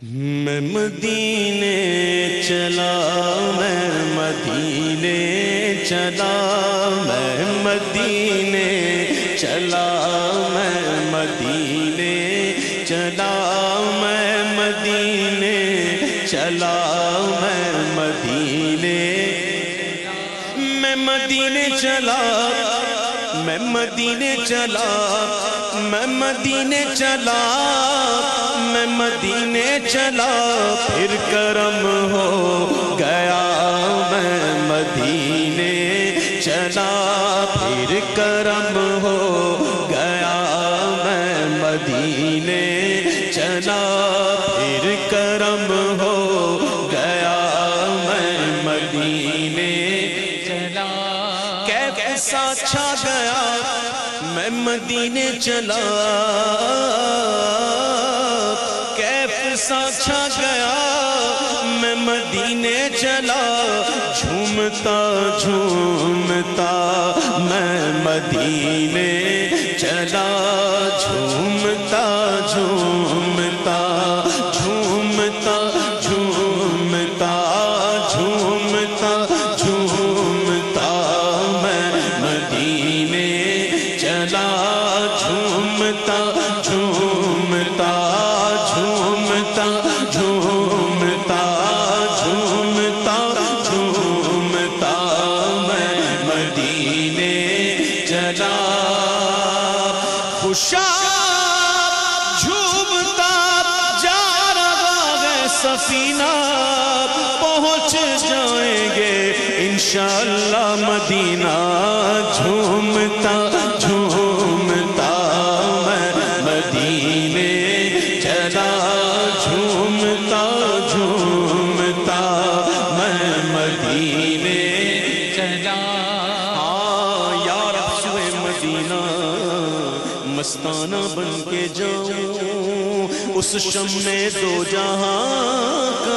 میں مدینے چلا، میں مدینے چلا، میں مدینے چلا، میں مدینے چلا، میں مدینے چلا، میں مدینے، میں مدینے چلا، میں مدینے چلا، میں مدینے چلا، میں مدینے چلا، پھر کرم ہو گیا، میں مدینے چلا، پھر کرم ہو گیا، میں مدینے چلا، پھر کرم ہو گیا، میں مدینے چلا، کیسا چھا گیا، میں مدینے چلا، کیسا چھا گیا، میں مدینے چلا، جھومتا جھومتا میں مدینے چلا، جھومتا جھومتا، جھومتا جھومتا، جھومتا جھومتا میں مدینے چلا، جھومتا جھومتا، جھومتا جھومتا، جھومتا جھومتا میں مدینے چلا، خوشاب جھومتا جا رہا ہے سفینہ، پہنچ جائیں گے انشاءاللہ مدینہ، جھومتا جھومتا میں مدینے چلا، جھومتا جھومتا میں مدینے چلا، ہاں یا رب سوئے مدینہ مستانہ بن کے جاؤں، اس شمع دو جہاں کا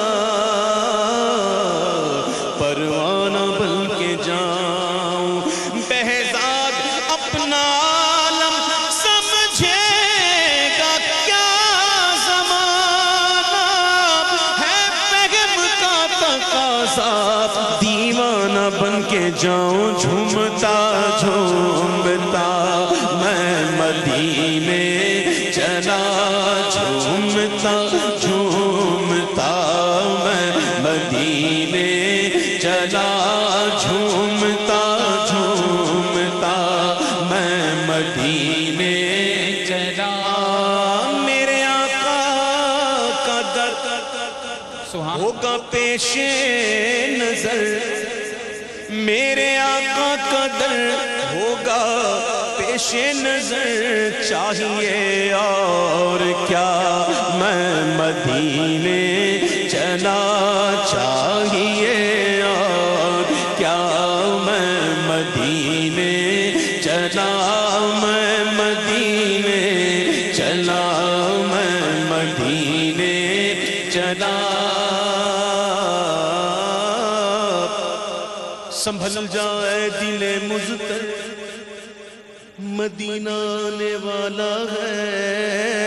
پروانہ بن کے جاؤں، بہزاد اپنا عالم سمجھے گا کیا زمانہ ہے، بہم کا تقاضا دیوانہ بن کے جاؤں، جھومتا جھومتا میں مدینے چلا، جھومتا جھومتا میں مدینے چلا، جھومتا جھومتا میں مدینے چلا، میرے آقا کا در ہوگا پیش نظر، میرے آقا کا در ہوگا پیش نظر، چاہیے اور کیا میں مدینے چلا، چاہیے اور کیا میں مدینے چلا، میں مدینے چلا، میں مدینے چلا، سنبھل جائے دل مضطر، مدینہ آنے والا ہے،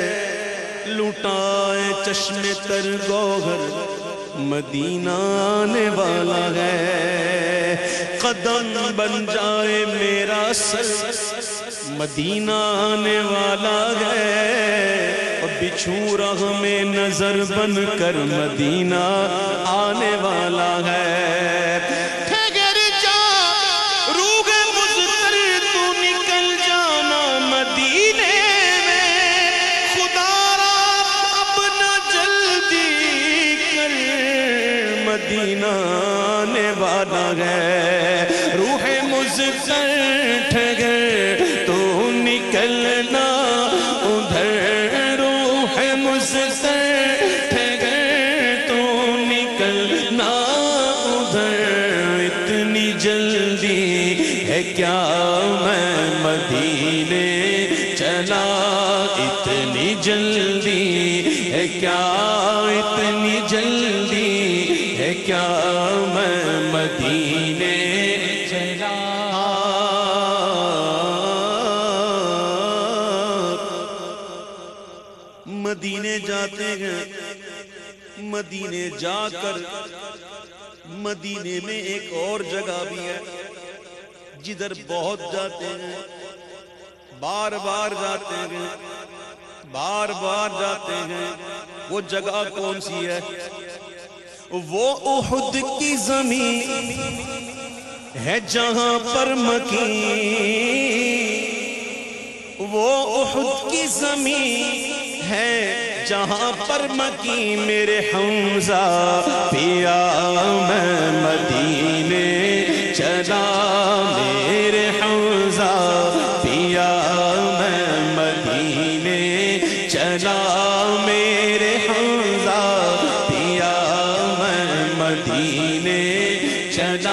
لٹائے چشم تر گوہر، مدینہ آنے والا ہے، قدم بن جائے میرا سر، مدینہ آنے والا ہے، بچھو راہ میں نظر بن کر مدینہ آنے والا ہے، ٹھگر جا روح مضطر تو نکل جانا مدینے میں، خدا را اپنا جلدی کر، مدینہ آنے والا ہے، روح مضطر ٹھگر تو نکلنا ادھر، روح مضطر ٹھگر تو نکلنا ادھر، اتنی جلدی ہے کیا میں مدینے چلا، اتنی جلدی ہے کیا، اتنی جلدی ہے کیا میں مدینے چلا، مدینے جاتے ہیں مدینے جا کر مدینے میں ایک اور جگہ بھی ہے جدھر بہت جاتے ہیں، بار بار جاتے ہیں، بار بار جاتے ہیں۔ وہ جگہ کون سی ہے؟ وہ احد کی زمین ہے جہاں پر مکین، وہ احد کی زمین ہے جہاں پر مکین، میرے حمزہ پیا میں مدینے چلا، میرے حمزہ پیا میں مدینے چلا، میرے حمزہ پیا میں مدینے چلا۔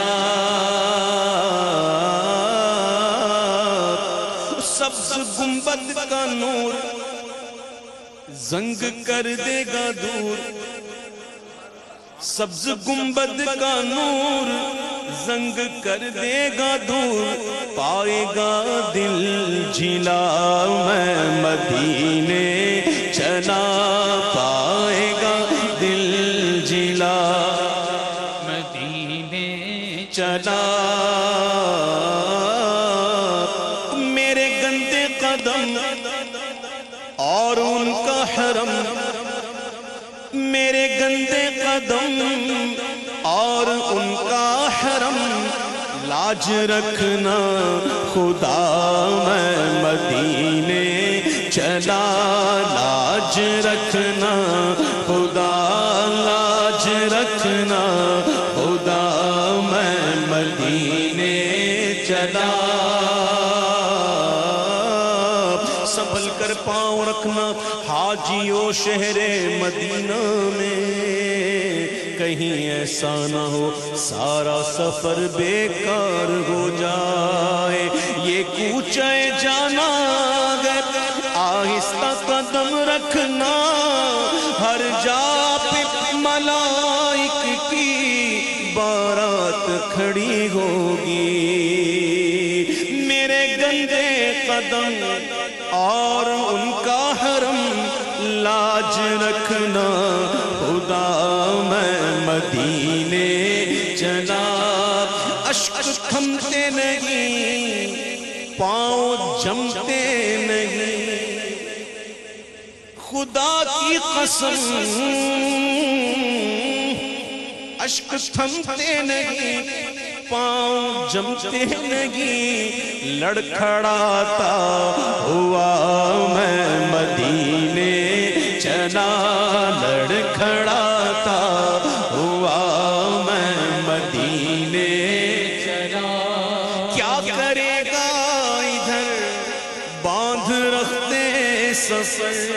سبز گنبد کا نور زنگ کر دے گا دور، سبز گنبد کا نور زنگ کر دے گا دور، پائے گا دل جھلا میں مدینے چلا، پائے گا دل جھلا مدینے چلا۔ میرے گندے قدم اور ان کا حرم، میرے گندے قدم اور ان کا حرم، لاج رکھنا خدا میں مدینے چلا، لاج رکھنا خدا، لاج رکھنا خدا میں مدینے چلا۔ سنبھل کر پاؤں رکھنا حاجیوں شہر مدینہ میں، کہیں ایسا نہ ہو سارا سفر بیکار ہو جائے۔ یہ کوچہ جانا گر آہستہ قدم رکھنا، ہر جا پہ ملائک کی بارات کھڑی ہوگی، میرے گندے قدم اور ان کا حرم، لاج رکھنا خدا میں مدینے چلا۔ اشک تھمتے نہیں، پاؤں جمتے نہیں، خدا کی قسم اشک تھمتے نہیں، پاؤں جمتے نہیں، لڑکھڑاتا ہوا میں مدینے چلا، لڑکھڑاتا ہوا میں مدینے چلا۔ کیا کرے گا ادھر باندھ رکھتے سفر،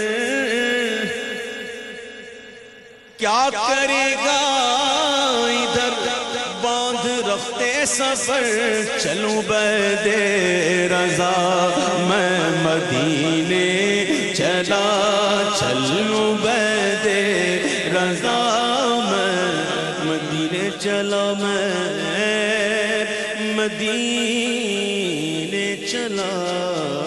کیا کرے گا ادھر باندھ رکھتے سفر، چلوں بید رضا میں مدینے چلا، چلوں بید رضا میں مدینے چلا، میں مدینے چلا۔